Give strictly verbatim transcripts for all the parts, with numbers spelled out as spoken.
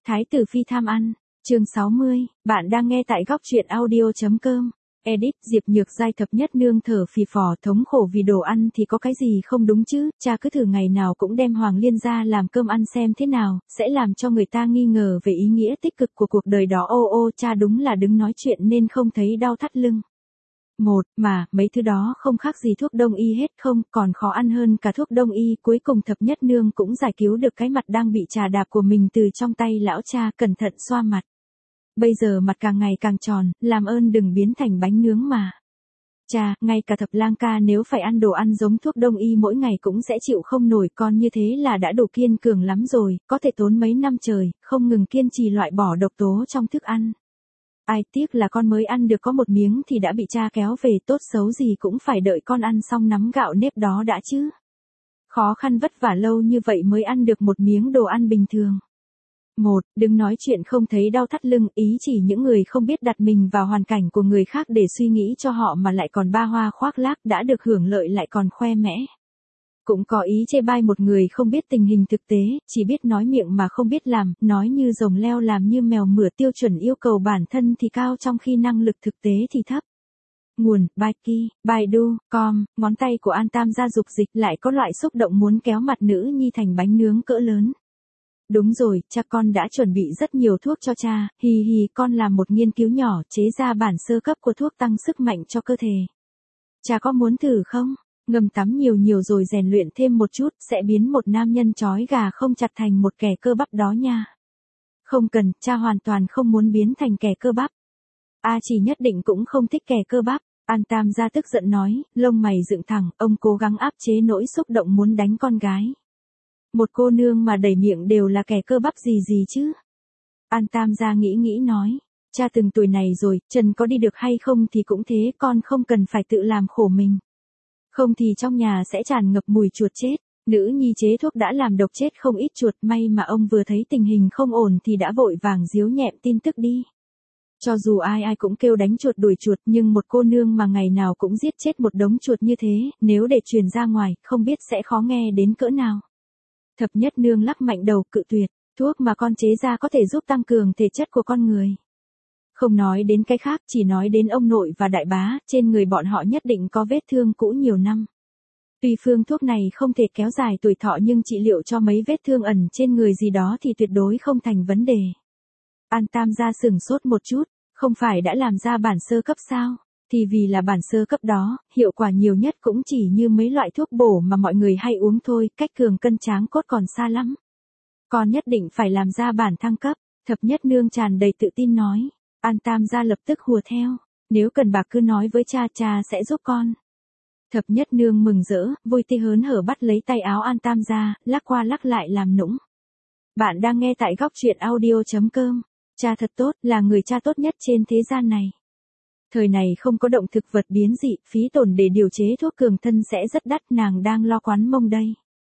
Thái tử phi tham ăn, chương sáu mươi, bạn đang nghe tại góc truyện audio.com. Edit, Diệp Nhược Giai thập nhất nương thở phì phò thống khổ vì đồ ăn thì có cái gì không đúng chứ, cha cứ thử ngày nào cũng đem Hoàng Liên ra làm cơm ăn xem thế nào, sẽ làm cho người ta nghi ngờ về ý nghĩa tích cực của cuộc đời đó. Ô ô, cha đúng là đứng nói chuyện nên không thấy đau thắt lưng. Một, mà, mấy thứ đó không khác gì thuốc đông y hết không, còn khó ăn hơn cả thuốc đông y. Cuối cùng thập nhất nương cũng giải cứu được cái mặt đang bị trà đạp của mình từ trong tay lão cha, cẩn thận xoa mặt. Bây giờ mặt càng ngày càng tròn, làm ơn đừng biến thành bánh nướng mà. Cha, ngay cả thập lang ca nếu phải ăn đồ ăn giống thuốc đông y mỗi ngày cũng sẽ chịu không nổi, con như thế là đã đủ kiên cường lắm rồi, có thể tốn mấy năm trời, không ngừng kiên trì loại bỏ độc tố trong thức ăn. Ai tiếc là con mới ăn được có một miếng thì đã bị cha kéo về, tốt xấu gì cũng phải đợi con ăn xong nắm gạo nếp đó đã chứ. Khó khăn vất vả lâu như vậy mới ăn được một miếng đồ ăn bình thường. Một, đừng nói chuyện không thấy đau thắt lưng, ý chỉ những người không biết đặt mình vào hoàn cảnh của người khác để suy nghĩ cho họ mà lại còn ba hoa khoác lác, đã được hưởng lợi lại còn khoe mẽ. Cũng có ý chê bai một người không biết tình hình thực tế, chỉ biết nói miệng mà không biết làm, nói như rồng leo làm như mèo mửa, tiêu chuẩn yêu cầu bản thân thì cao trong khi năng lực thực tế thì thấp. Nguồn, Baiki, Baidu, com, ngón tay của An Tam gia dục dịch lại có loại xúc động muốn kéo mặt nữ nhi thành bánh nướng cỡ lớn. Đúng rồi, cha con đã chuẩn bị rất nhiều thuốc cho cha, hì hì, con làm một nghiên cứu nhỏ, chế ra bản sơ cấp của thuốc tăng sức mạnh cho cơ thể. Cha có muốn thử không? Ngâm tắm nhiều nhiều rồi rèn luyện thêm một chút, sẽ biến một nam nhân trói gà không chặt thành một kẻ cơ bắp đó nha. Không cần, cha hoàn toàn không muốn biến thành kẻ cơ bắp. A chỉ nhất định cũng không thích kẻ cơ bắp. An Tam gia tức giận nói, lông mày dựng thẳng, ông cố gắng áp chế nỗi xúc động muốn đánh con gái. Một cô nương mà đầy miệng đều là kẻ cơ bắp gì gì chứ. An Tam gia nghĩ nghĩ nói, cha từng tuổi này rồi, chân có đi được hay không thì cũng thế, con không cần phải tự làm khổ mình. Không thì trong nhà sẽ tràn ngập mùi chuột chết. Nữ nhi chế thuốc đã làm độc chết không ít chuột, may mà ông vừa thấy tình hình không ổn thì đã vội vàng díu nhẹm tin tức đi. Cho dù ai ai cũng kêu đánh chuột đuổi chuột, nhưng một cô nương mà ngày nào cũng giết chết một đống chuột như thế, nếu để truyền ra ngoài, không biết sẽ khó nghe đến cỡ nào. Thập nhất nương lắc mạnh đầu cự tuyệt, thuốc mà con chế ra có thể giúp tăng cường thể chất của con người. Không nói đến cái khác, chỉ nói đến ông nội và đại bá, trên người bọn họ nhất định có vết thương cũ nhiều năm. Tuy phương thuốc này không thể kéo dài tuổi thọ nhưng trị liệu cho mấy vết thương ẩn trên người gì đó thì tuyệt đối không thành vấn đề. An Tam gia sửng sốt một chút, không phải đã làm ra bản sơ cấp sao? Thì vì là bản sơ cấp đó, hiệu quả nhiều nhất cũng chỉ như mấy loại thuốc bổ mà mọi người hay uống thôi, cách cường cân tráng cốt còn xa lắm. Con nhất định phải làm ra bản thăng cấp, thập nhất nương tràn đầy tự tin nói. An Tam gia lập tức hùa theo, nếu cần bạc cứ nói với cha, cha sẽ giúp con. Thập nhất nương mừng rỡ, vui tươi hớn hở bắt lấy tay áo An Tam gia, lắc qua lắc lại làm nũng. Bạn đang nghe tại góc truyện audio.com. Cha thật tốt, là người cha tốt nhất trên thế gian này. Thời này không có động thực vật biến dị, phí tổn để điều chế thuốc cường thân sẽ rất đắt, nàng đang lo quán mông đây.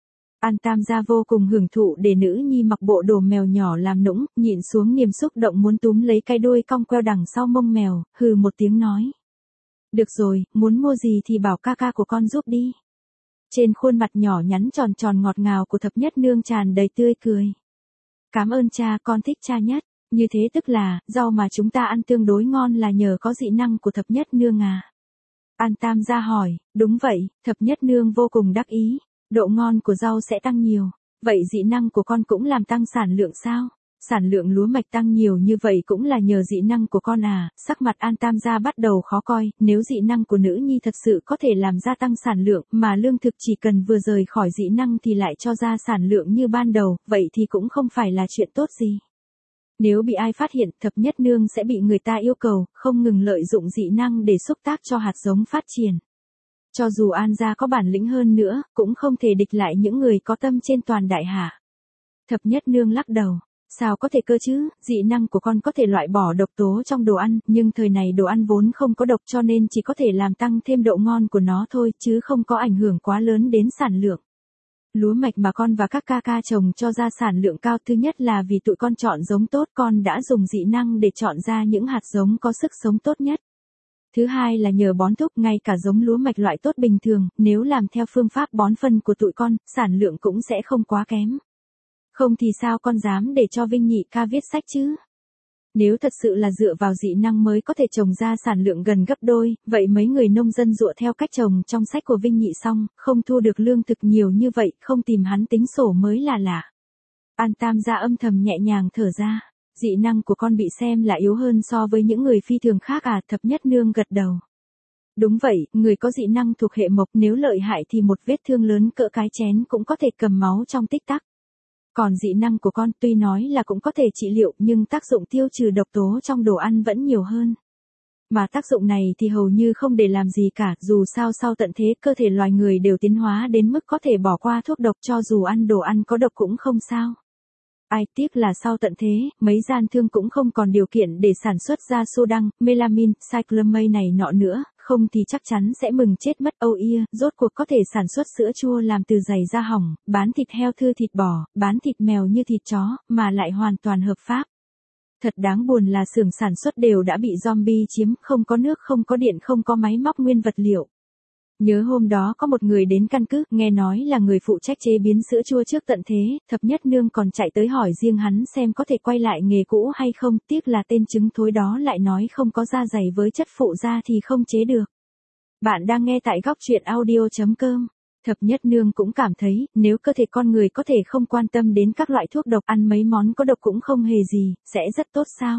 An Tam gia vô cùng hưởng thụ để nữ nhi mặc bộ đồ mèo nhỏ làm nũng, nhịn xuống niềm xúc động muốn túm lấy cái đuôi cong queo đằng sau mông mèo, hừ một tiếng nói. Được rồi, muốn mua gì thì bảo ca ca của con giúp đi. Trên khuôn mặt nhỏ nhắn tròn tròn ngọt ngào của thập nhất nương tràn đầy tươi cười. Cảm ơn cha, con thích cha nhất. Như thế tức là, rau mà chúng ta ăn tương đối ngon là nhờ có dị năng của thập nhất nương à? An Tam gia hỏi, đúng vậy, thập nhất nương vô cùng đắc ý, độ ngon của rau sẽ tăng nhiều, vậy dị năng của con cũng làm tăng sản lượng sao? Sản lượng lúa mạch tăng nhiều như vậy cũng là nhờ dị năng của con à? Sắc mặt An Tam gia bắt đầu khó coi, nếu dị năng của nữ nhi thật sự có thể làm gia tăng sản lượng, mà lương thực chỉ cần vừa rời khỏi dị năng thì lại cho ra sản lượng như ban đầu, vậy thì cũng không phải là chuyện tốt gì. Nếu bị ai phát hiện, thập nhất nương sẽ bị người ta yêu cầu, không ngừng lợi dụng dị năng để xúc tác cho hạt giống phát triển. Cho dù An gia có bản lĩnh hơn nữa, cũng không thể địch lại những người có tâm trên toàn đại hạ. Thập nhất nương lắc đầu, sao có thể cơ chứ, dị năng của con có thể loại bỏ độc tố trong đồ ăn, nhưng thời này đồ ăn vốn không có độc cho nên chỉ có thể làm tăng thêm độ ngon của nó thôi, chứ không có ảnh hưởng quá lớn đến sản lượng. Lúa mạch mà con và các ca ca trồng cho ra sản lượng cao, thứ nhất là vì tụi con chọn giống tốt, con đã dùng dị năng để chọn ra những hạt giống có sức sống tốt nhất. Thứ hai là nhờ bón thúc, ngay cả giống lúa mạch loại tốt bình thường, nếu làm theo phương pháp bón phân của tụi con, sản lượng cũng sẽ không quá kém. Không thì sao con dám để cho Vinh Nhị ca viết sách chứ? Nếu thật sự là dựa vào dị năng mới có thể trồng ra sản lượng gần gấp đôi, vậy mấy người nông dân dựa theo cách trồng trong sách của Vinh Nhị xong, không thu được lương thực nhiều như vậy, không tìm hắn tính sổ mới là lạ. An Tam gia âm thầm nhẹ nhàng thở ra, dị năng của con bị xem là yếu hơn so với những người phi thường khác à, Thập Nhất Nương gật đầu. Đúng vậy, người có dị năng thuộc hệ mộc nếu lợi hại thì một vết thương lớn cỡ cái chén cũng có thể cầm máu trong tích tắc. Còn dị năng của con tuy nói là cũng có thể trị liệu nhưng tác dụng tiêu trừ độc tố trong đồ ăn vẫn nhiều hơn. Mà tác dụng này thì hầu như không để làm gì cả, dù sao sau tận thế cơ thể loài người đều tiến hóa đến mức có thể bỏ qua thuốc độc cho dù ăn đồ ăn có độc cũng không sao. Ai tiếc là sau tận thế, mấy gian thương cũng không còn điều kiện để sản xuất ra sodan, melamine, cyclamate này nọ nữa, không thì chắc chắn sẽ mừng chết mất. Âu ia, rốt cuộc có thể sản xuất sữa chua làm từ giày da hỏng, bán thịt heo thư thịt bò, bán thịt mèo như thịt chó, mà lại hoàn toàn hợp pháp. Thật đáng buồn là xưởng sản xuất đều đã bị zombie chiếm, không có nước, không có điện, không có máy móc nguyên vật liệu. Nhớ hôm đó có một người đến căn cứ, nghe nói là người phụ trách chế biến sữa chua trước tận thế, Thập Nhất Nương còn chạy tới hỏi riêng hắn xem có thể quay lại nghề cũ hay không, tiếc là tên trứng thối đó lại nói không có da dày với chất phụ da thì không chế được. Bạn đang nghe tại góc truyện audio chấm com. Thập Nhất Nương cũng cảm thấy, nếu cơ thể con người có thể không quan tâm đến các loại thuốc độc, ăn mấy món có độc cũng không hề gì, sẽ rất tốt sao?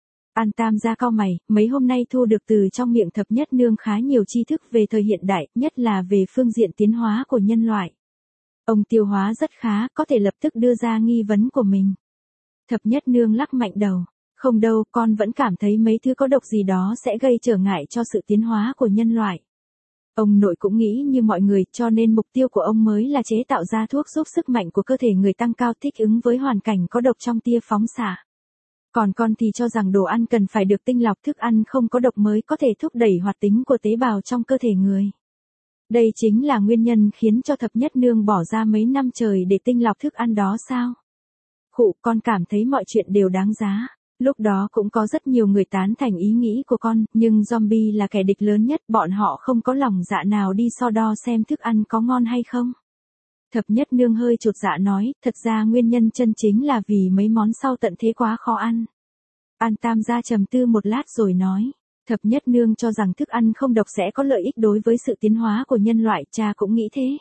An Tam gia cau mày, mấy hôm nay thu được từ trong miệng Thập Nhất Nương khá nhiều tri thức về thời hiện đại, nhất là về phương diện tiến hóa của nhân loại. Ông tiêu hóa rất khá, có thể lập tức đưa ra nghi vấn của mình. Thập Nhất Nương lắc mạnh đầu, không đâu, con vẫn cảm thấy mấy thứ có độc gì đó sẽ gây trở ngại cho sự tiến hóa của nhân loại. Ông nội cũng nghĩ như mọi người, cho nên mục tiêu của ông mới là chế tạo ra thuốc giúp sức mạnh của cơ thể người tăng cao thích ứng với hoàn cảnh có độc trong tia phóng xạ. Còn con thì cho rằng đồ ăn cần phải được tinh lọc, thức ăn không có độc mới có thể thúc đẩy hoạt tính của tế bào trong cơ thể người. Đây chính là nguyên nhân khiến cho Thập Nhất Nương bỏ ra mấy năm trời để tinh lọc thức ăn đó sao? Khụ, con cảm thấy mọi chuyện đều đáng giá. Lúc đó cũng có rất nhiều người tán thành ý nghĩ của con, nhưng zombie là kẻ địch lớn nhất, bọn họ không có lòng dạ nào đi so đo xem thức ăn có ngon hay không. Thập Nhất Nương hơi chột dạ nói, thật ra nguyên nhân chân chính là vì mấy món sau tận thế quá khó ăn. An Tam gia trầm tư một lát rồi nói, Thập Nhất Nương cho rằng thức ăn không độc sẽ có lợi ích đối với sự tiến hóa của nhân loại, cha cũng nghĩ thế.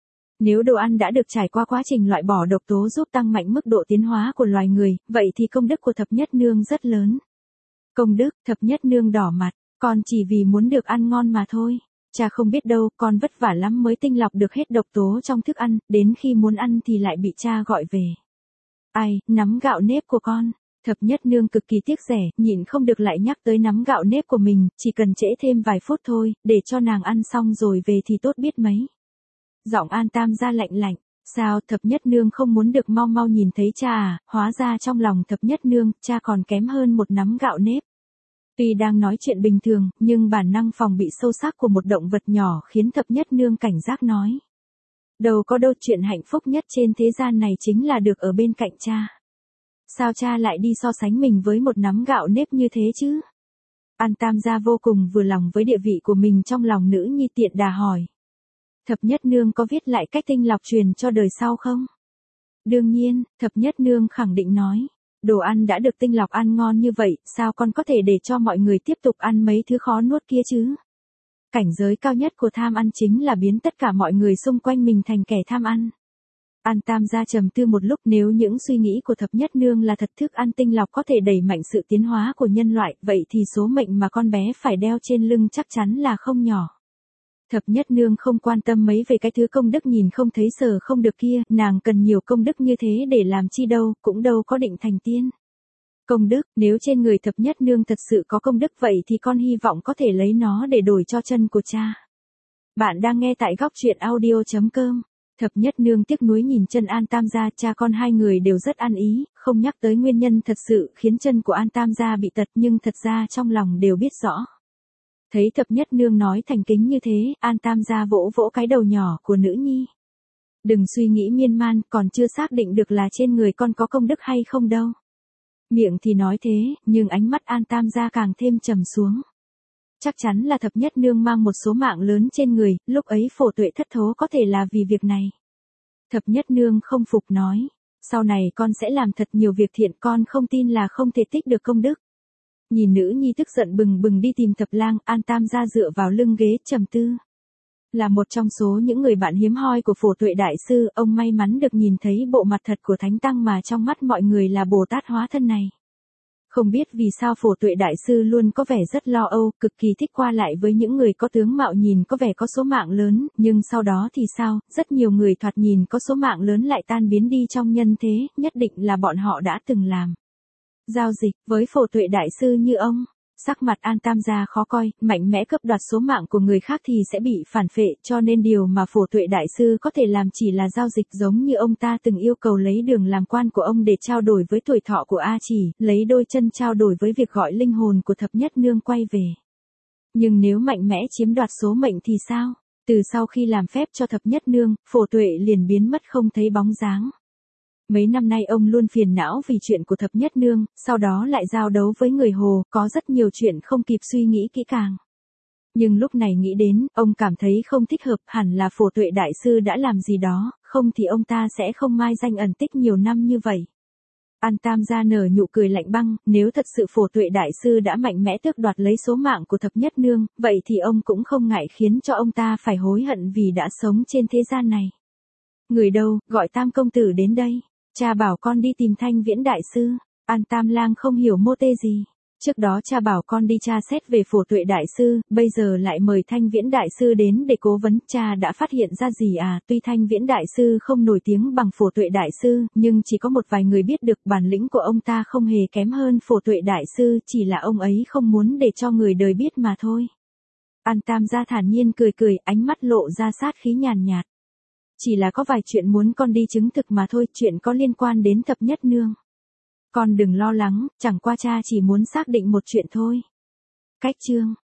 Nếu đồ ăn đã được trải qua quá trình loại bỏ độc tố giúp tăng mạnh mức độ tiến hóa của loài người, vậy thì công đức của Thập Nhất Nương rất lớn. Công đức, Thập Nhất Nương đỏ mặt, con chỉ vì muốn được ăn ngon mà thôi. Cha không biết đâu, con vất vả lắm mới tinh lọc được hết độc tố trong thức ăn, đến khi muốn ăn thì lại bị cha gọi về. Ai, nắm gạo nếp của con. Thập Nhất Nương cực kỳ tiếc rẻ, nhịn không được lại nhắc tới nắm gạo nếp của mình, chỉ cần trễ thêm vài phút thôi, để cho nàng ăn xong rồi về thì tốt biết mấy. Giọng An Tam gia lạnh lạnh, sao Thập Nhất Nương không muốn được mau mau nhìn thấy cha à, hóa ra trong lòng Thập Nhất Nương, cha còn kém hơn một nắm gạo nếp. Tuy đang nói chuyện bình thường, nhưng bản năng phòng bị sâu sắc của một động vật nhỏ khiến Thập Nhất Nương cảnh giác nói. Đâu có đâu, chuyện hạnh phúc nhất trên thế gian này chính là được ở bên cạnh cha. Sao cha lại đi so sánh mình với một nắm gạo nếp như thế chứ? An Tam gia vô cùng vừa lòng với địa vị của mình trong lòng nữ nhi, tiện đà hỏi. Thập Nhất Nương có viết lại cách tinh lọc truyền cho đời sau không? Đương nhiên, Thập Nhất Nương khẳng định nói. Đồ ăn đã được tinh lọc ăn ngon như vậy, sao con có thể để cho mọi người tiếp tục ăn mấy thứ khó nuốt kia chứ? Cảnh giới cao nhất của tham ăn chính là biến tất cả mọi người xung quanh mình thành kẻ tham ăn. An Tam gia trầm tư một lúc, nếu những suy nghĩ của Thập Nhất Nương là thật, thức ăn tinh lọc có thể đẩy mạnh sự tiến hóa của nhân loại, vậy thì số mệnh mà con bé phải đeo trên lưng chắc chắn là không nhỏ. Thập Nhất Nương không quan tâm mấy về cái thứ công đức nhìn không thấy sờ không được kia, nàng cần nhiều công đức như thế để làm chi đâu, cũng đâu có định thành tiên. Công đức, nếu trên người Thập Nhất Nương thật sự có công đức vậy thì con hy vọng có thể lấy nó để đổi cho chân của cha. Bạn đang nghe tại góc truyện audio chấm com. Thập Nhất Nương tiếc nuối nhìn chân An Tam gia, cha con hai người đều rất ăn ý, không nhắc tới nguyên nhân thật sự khiến chân của An Tam gia bị tật, nhưng thật ra trong lòng đều biết rõ. Thấy Thập Nhất Nương nói thành kính như thế, An Tam gia vỗ vỗ cái đầu nhỏ của nữ nhi. Đừng suy nghĩ miên man, còn chưa xác định được là trên người con có công đức hay không đâu. Miệng thì nói thế, nhưng ánh mắt An Tam gia càng thêm trầm xuống. Chắc chắn là Thập Nhất Nương mang một số mạng lớn trên người, lúc ấy phổ tuệ thất thố có thể là vì việc này. Thập Nhất Nương không phục nói, Sau này con sẽ làm thật nhiều việc thiện, con không tin là không thể tích được công đức. Nhìn nữ nhi tức giận bừng bừng đi tìm Thập Lang, An Tam gia dựa vào lưng ghế trầm tư. Là một trong số những người bạn hiếm hoi của Phổ Tuệ Đại Sư, ông may mắn được nhìn thấy bộ mặt thật của Thánh Tăng mà trong mắt mọi người là Bồ Tát hóa thân này. Không biết vì sao Phổ Tuệ Đại Sư luôn có vẻ rất lo âu, cực kỳ thích qua lại với những người có tướng mạo nhìn có vẻ có số mạng lớn, nhưng sau đó thì sao, rất nhiều người thoạt nhìn có số mạng lớn lại tan biến đi trong nhân thế, nhất định là bọn họ đã từng làm giao dịch với Phổ Tuệ Đại Sư như ông. Sắc mặt An Tam gia khó coi, mạnh mẽ cướp đoạt số mạng của người khác thì sẽ bị phản phệ, cho nên điều mà Phổ Tuệ Đại Sư có thể làm chỉ là giao dịch, giống như ông ta từng yêu cầu lấy đường làm quan của ông để trao đổi với tuổi thọ của A Chỉ, lấy đôi chân trao đổi với việc gọi linh hồn của Thập Nhất Nương quay về. Nhưng nếu mạnh mẽ chiếm đoạt số mệnh thì sao? Từ sau khi làm phép cho Thập Nhất Nương, Phổ Tuệ liền biến mất không thấy bóng dáng. Mấy năm nay ông luôn phiền não vì chuyện của Thập Nhất Nương, sau đó lại giao đấu với người Hồ, có rất nhiều chuyện không kịp suy nghĩ kỹ càng. Nhưng lúc này nghĩ đến, ông cảm thấy không thích hợp, hẳn là Phổ Tuệ Đại Sư đã làm gì đó, không thì ông ta sẽ không mai danh ẩn tích nhiều năm như vậy. An Tam gia nở nụ cười lạnh băng, nếu thật sự Phổ Tuệ Đại Sư đã mạnh mẽ tước đoạt lấy số mạng của Thập Nhất Nương, vậy thì ông cũng không ngại khiến cho ông ta phải hối hận vì đã sống trên thế gian này. Người đâu, gọi Tam công tử đến đây. Cha bảo con đi tìm Thanh Viễn Đại Sư. An Tam Lang không hiểu mô tê gì. Trước đó cha bảo con đi tra xét về Phổ Tuệ Đại Sư, bây giờ lại mời Thanh Viễn Đại Sư đến để cố vấn. Cha đã phát hiện ra gì à? Tuy Thanh Viễn Đại Sư không nổi tiếng bằng Phổ Tuệ Đại Sư, nhưng chỉ có một vài người biết được bản lĩnh của ông ta không hề kém hơn Phổ Tuệ Đại Sư, chỉ là ông ấy không muốn để cho người đời biết mà thôi. An Tam gia thản nhiên cười cười, ánh mắt lộ ra sát khí nhàn nhạt. Chỉ là có vài chuyện muốn con đi chứng thực mà thôi, chuyện có liên quan đến Thập Nhất Nương. Con đừng lo lắng, chẳng qua cha chỉ muốn xác định một chuyện thôi. Cách chương